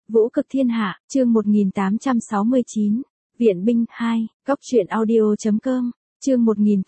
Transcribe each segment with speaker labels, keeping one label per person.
Speaker 1: Vũ cực thiên hạ, chương 1869. Viện binh 2, Cóc truyện audio.com, chương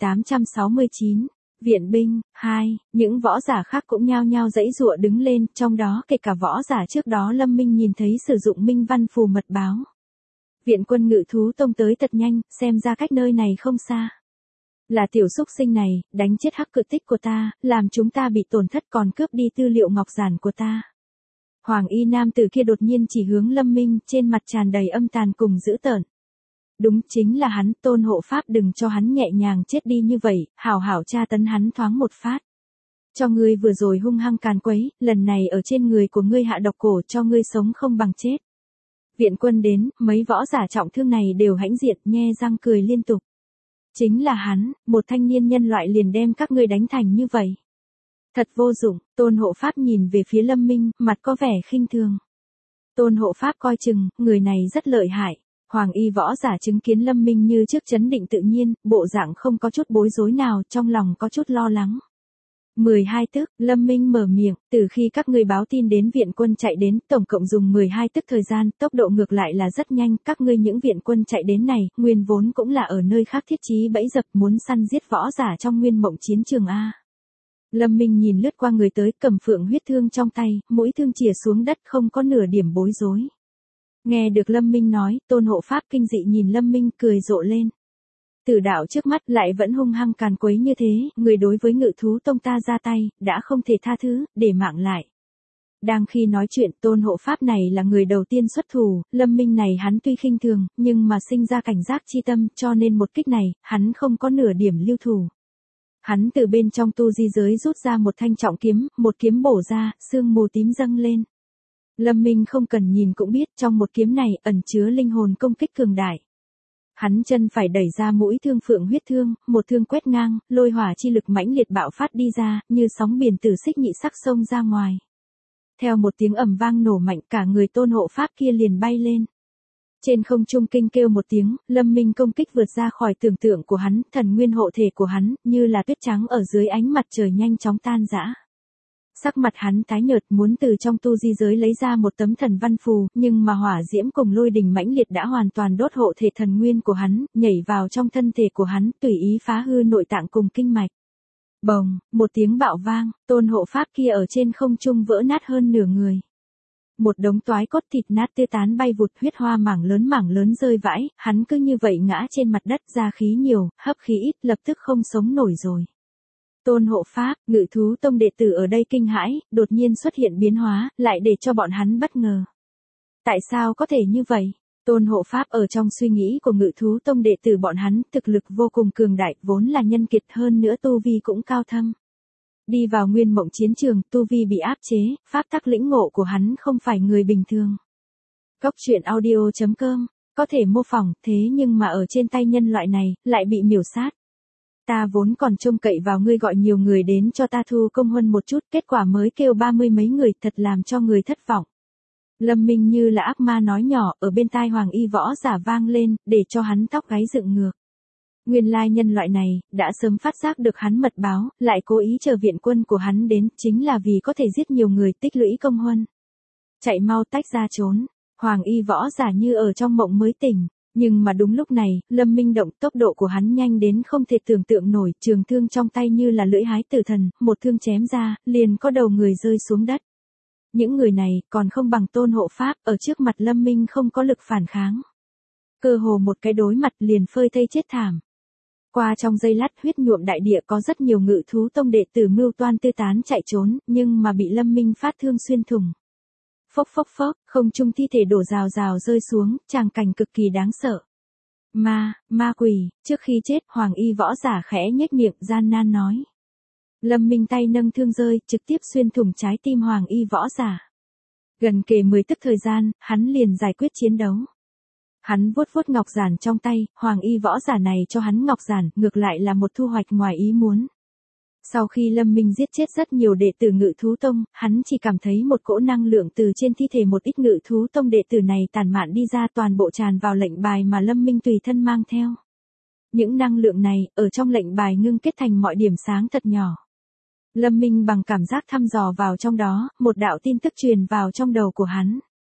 Speaker 1: 1869. Viện binh 2, những võ giả khác cũng nhao nhao giãy giụa đứng lên, trong đó kể cả võ giả trước đó Lâm Minh nhìn thấy sử dụng minh văn phù mật báo. Viện quân Ngự Thú Tông tới thật nhanh, xem ra cách nơi này không xa. Là tiểu xúc sinh này, đánh chết hắc cự tích của ta, làm chúng ta bị tổn thất còn cướp đi tư liệu ngọc giản của ta. Hoàng y nam tử kia đột nhiên chỉ hướng Lâm Minh, trên mặt tràn đầy âm tàn cùng dữ tợn. Đúng chính là hắn, Tôn hộ pháp đừng cho hắn nhẹ nhàng chết đi như vậy, hảo hảo tra tấn hắn thoáng một phát. Cho ngươi vừa rồi hung hăng càn quấy, lần này ở trên người của ngươi hạ độc cổ cho ngươi sống không bằng chết. Viện quân đến, mấy võ giả trọng thương này đều hãnh diện, nhe răng cười liên tục. Chính là hắn, một thanh niên nhân loại liền đem các ngươi đánh thành như vậy. Thật vô dụng, Tôn hộ pháp nhìn về phía Lâm Minh, mặt có vẻ khinh thường. Tôn hộ pháp coi chừng, người này rất lợi hại. Hoàng y võ giả chứng kiến Lâm Minh như trước chấn định tự nhiên, bộ dạng không có chút bối rối nào, trong lòng có chút lo lắng. 12 tức, Lâm Minh mở miệng, từ khi các ngươi báo tin đến viện quân chạy đến, tổng cộng dùng 12 tức thời gian, tốc độ ngược lại là rất nhanh, các ngươi những viện quân chạy đến này, nguyên vốn cũng là ở nơi khác thiết trí bẫy dập muốn săn giết võ giả trong nguyên mộng chiến trường A. Lâm Minh nhìn lướt qua người tới, cầm phượng huyết thương trong tay, mũi thương chìa xuống đất không có nửa điểm bối rối. Nghe được Lâm Minh nói, Tôn hộ pháp kinh dị nhìn Lâm Minh cười rộ lên. Tử đạo trước mắt lại vẫn hung hăng càn quấy như thế, người đối với Ngự Thú Tông ta ra tay, đã không thể tha thứ, để mạng lại. Đang khi nói chuyện, Tôn hộ pháp này là người đầu tiên xuất thủ, Lâm Minh này hắn tuy khinh thường, nhưng mà sinh ra cảnh giác chi tâm, cho nên một kích này, hắn không có nửa điểm lưu thủ. Hắn từ bên trong tu di giới rút ra một thanh trọng kiếm, một kiếm bổ ra, sương mù tím dâng lên. Lâm Minh không cần nhìn cũng biết trong một kiếm này ẩn chứa linh hồn công kích cường đại. Hắn chân phải đẩy ra mũi thương phượng huyết thương, một thương quét ngang, lôi hỏa chi lực mãnh liệt bạo phát đi ra, như sóng biển tử xích nhị sắc sông ra ngoài. Theo một tiếng ầm vang nổ mạnh cả người Tôn hộ pháp kia liền bay lên. Trên không trung kinh kêu một tiếng, Lâm Minh công kích vượt ra khỏi tưởng tượng của hắn, thần nguyên hộ thể của hắn, như là tuyết trắng ở dưới ánh mặt trời nhanh chóng tan rã. Sắc mặt hắn tái nhợt muốn từ trong tu di giới lấy ra một tấm thần văn phù, nhưng mà hỏa diễm cùng lôi đình mãnh liệt đã hoàn toàn đốt hộ thể thần nguyên của hắn, nhảy vào trong thân thể của hắn, tùy ý phá hư nội tạng cùng kinh mạch. Bồng, một tiếng bạo vang, Tôn hộ pháp kia ở trên không trung vỡ nát hơn nửa người. Một đống toái cốt thịt nát tê tán bay vụt, huyết hoa mảng lớn rơi vãi, hắn cứ như vậy ngã trên mặt đất, ra khí nhiều, hấp khí ít, lập tức không sống nổi rồi. Tôn hộ pháp, Ngự Thú Tông đệ tử ở đây kinh hãi, đột nhiên xuất hiện biến hóa, lại để cho bọn hắn bất ngờ. Tại sao có thể như vậy? Tôn hộ pháp ở trong suy nghĩ của Ngự Thú Tông đệ tử bọn hắn, thực lực vô cùng cường đại, vốn là nhân kiệt hơn nữa tu vi cũng cao thâm. Đi vào nguyên mộng chiến trường, tu vi bị áp chế, pháp tắc lĩnh ngộ của hắn không phải người bình thường. Cóc truyện audio.com, có thể mô phỏng, thế nhưng mà ở trên tay nhân loại này, lại bị miểu sát. Ta vốn còn trông cậy vào ngươi gọi nhiều người đến cho ta thu công huân một chút, kết quả mới kêu 30 mấy người, thật làm cho người thất vọng. Lâm Minh như là ác ma nói nhỏ, ở bên tai hoàng y võ giả vang lên, để cho hắn tóc gáy dựng ngược. Nguyên lai nhân loại này, đã sớm phát giác được hắn mật báo, lại cố ý chờ viện quân của hắn đến, chính là vì có thể giết nhiều người tích lũy công huân. Chạy mau tách ra trốn, hoàng y võ giả như ở trong mộng mới tỉnh. Nhưng mà đúng lúc này, Lâm Minh động, tốc độ của hắn nhanh đến không thể tưởng tượng nổi, trường thương trong tay như là lưỡi hái tử thần, một thương chém ra, liền có đầu người rơi xuống đất. Những người này còn không bằng Tôn hộ pháp, ở trước mặt Lâm Minh không có lực phản kháng. Cơ hồ một cái đối mặt liền phơi thây chết thảm. Qua trong giây lát huyết nhuộm đại địa có rất nhiều Ngự Thú Tông đệ tử mưu toan tư tán chạy trốn, nhưng mà bị Lâm Minh phát thương xuyên thủng. Phốc phốc phốc, không trung thi thể đổ rào rào rơi xuống, tràng cảnh cực kỳ đáng sợ. Ma quỷ, trước khi chết, hoàng y võ giả khẽ nhếch miệng gian nan nói. Lâm Minh tay nâng thương rơi, trực tiếp xuyên thủng trái tim hoàng y võ giả. Gần kề 10 tức thời gian, hắn liền giải quyết chiến đấu. Hắn vuốt vuốt ngọc giản trong tay, hoàng y võ giả này cho hắn ngọc giản, ngược lại là một thu hoạch ngoài ý muốn. Sau khi Lâm Minh giết chết rất nhiều đệ tử Ngự Thú Tông, hắn chỉ cảm thấy một cỗ năng lượng từ trên thi thể một ít Ngự Thú Tông đệ tử này tản mạn đi ra, toàn bộ tràn vào lệnh bài mà Lâm Minh tùy thân mang theo. Những năng lượng này, ở trong lệnh bài ngưng kết thành mọi điểm sáng thật nhỏ. Lâm Minh bằng cảm giác thăm dò vào trong đó, một đạo tin tức truyền vào trong đầu của hắn.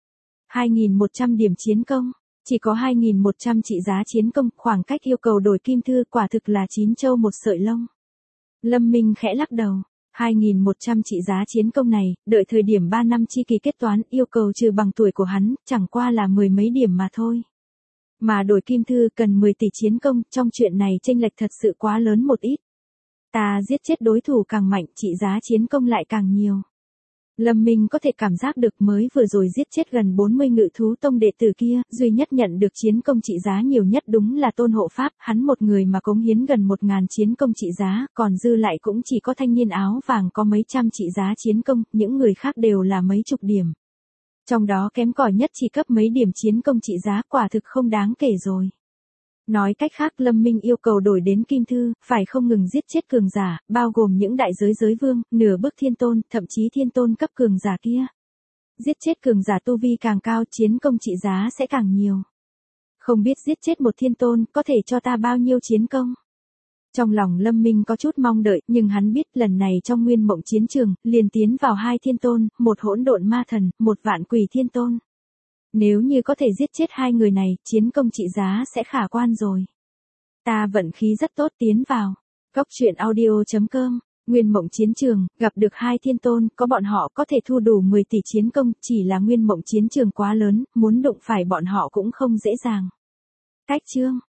Speaker 1: 2.100 điểm chiến công. Chỉ có 2.100 trị giá chiến công, khoảng cách yêu cầu đổi kim thư quả thực là 9 châu một sợi lông. Lâm Minh khẽ lắc đầu. 2.100 trị giá chiến công này, đợi thời điểm 3 năm chi kỳ kết toán, yêu cầu trừ bằng tuổi của hắn, chẳng qua là 10 mấy điểm mà thôi. Mà đổi kim thư cần 10 tỷ chiến công, trong chuyện này chênh lệch thật sự quá lớn một ít. Ta giết chết đối thủ càng mạnh, trị giá chiến công lại càng nhiều. Lâm Minh có thể cảm giác được mới vừa rồi giết chết gần 40 ngự thú tông đệ tử kia, duy nhất nhận được chiến công trị giá nhiều nhất đúng là Tôn Hộ Pháp, hắn một người mà cống hiến gần 1.000 chiến công trị giá, còn dư lại cũng chỉ có thanh niên áo vàng có mấy trăm trị giá chiến công, những người khác đều là mấy chục điểm. Trong đó kém cỏi nhất chỉ cấp mấy điểm chiến công trị giá, quả thực không đáng kể rồi. Nói cách khác, Lâm Minh yêu cầu đổi đến kim thư, phải không ngừng giết chết cường giả, bao gồm những đại giới vương, nửa bước thiên tôn, thậm chí thiên tôn cấp cường giả kia. Giết chết cường giả tu vi càng cao, chiến công trị giá sẽ càng nhiều. Không biết giết chết một thiên tôn, có thể cho ta bao nhiêu chiến công? Trong lòng Lâm Minh có chút mong đợi, nhưng hắn biết lần này trong nguyên mộng chiến trường, liền tiến vào 2 thiên tôn, một hỗn độn ma thần, một vạn quỷ thiên tôn. Nếu như có thể giết chết 2 người này, chiến công trị giá sẽ khả quan rồi. Ta vận khí rất tốt tiến vào. Góc truyện audio.com, nguyên mộng chiến trường, gặp được 2 thiên tôn, có bọn họ có thể thu đủ 10 tỷ chiến công, chỉ là nguyên mộng chiến trường quá lớn, muốn đụng phải bọn họ cũng không dễ dàng. Cách chương.